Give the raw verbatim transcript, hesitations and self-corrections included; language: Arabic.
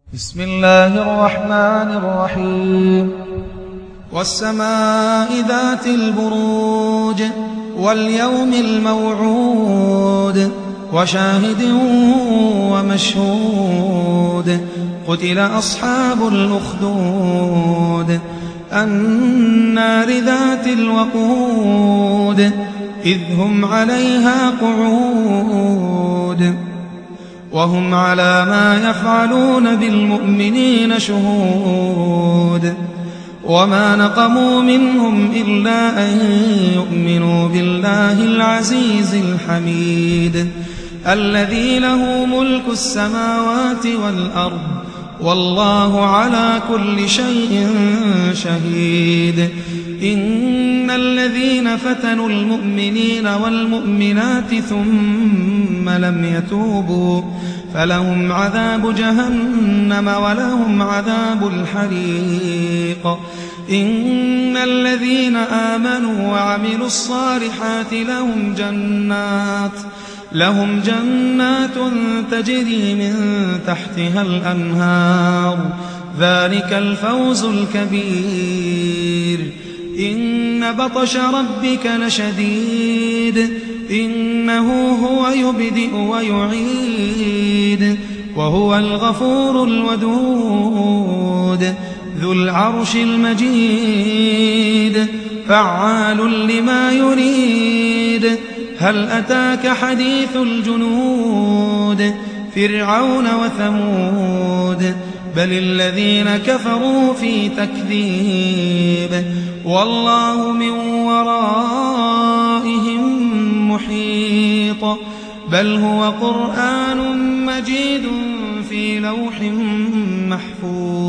بسم الله الرحمن الرحيم والسماء ذات البروج واليوم الموعود وشاهد ومشهود قتل أصحاب الأخدود النار ذات الوقود إذ هم عليها قعود وهم على ما يفعلون بالمؤمنين شهود وما نقموا منهم إلا أن يؤمنوا بالله العزيز الحميد الذي له ملك السماوات والأرض والله على كل شيء شهيد إن الذين فتنوا المؤمنين والمؤمنات ثم لم يتوبوا فلهم عذاب جهنم ولهم عذاب الحريق إن الذين آمنوا وعملوا الصالحات لهم جنات لهم جنات تجري من تحتها الأنهار ذلك الفوز الكبير إن بطش ربك لشديد إنه هو يبدئ ويعيد وهو الغفور الودود ذو العرش المجيد فعال لما يريد هل أتاك حديث الجنود فرعون وثمود بل الذين كفروا في تكذيب والله من ورائهم محيط بل هو قرآن مجيد في لوح محفوظ